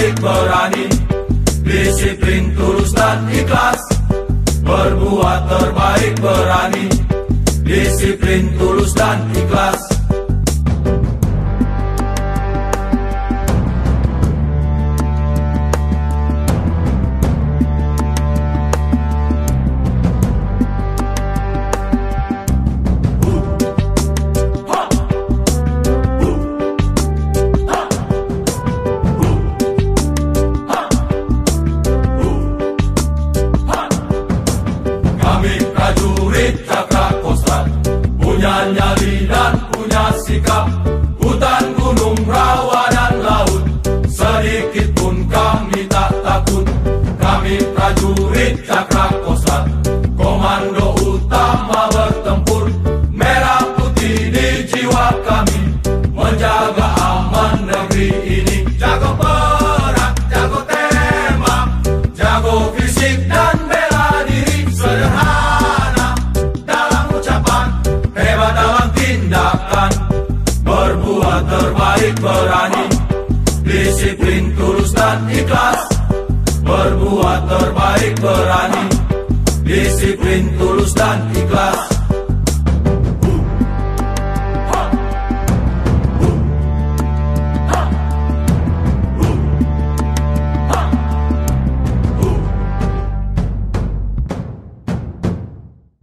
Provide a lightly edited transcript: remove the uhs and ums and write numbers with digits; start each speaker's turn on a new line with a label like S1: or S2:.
S1: terbaik berani, disiplin tulus dan ikhlas. Berbuat terbaik berani, disiplin tulus dan ikhlas. Punya nyali dan punya sikap, hutan, gunung, rawa dan laut, sedikit pun kami tak takut. Kami prajurit Cakra Kostrad, komando utama bertempur, merah putih di jiwa kami, menjaga aman negeri ini. Jago perang, jago tembak, jago fisik dan bela diri, sederhana dalam ucapan, hebat dalam tindakan. Berbuat terbaik berani, disiplin tulus dan ikhlas. Berbuat terbaik berani, disiplin tulus dan ikhlas.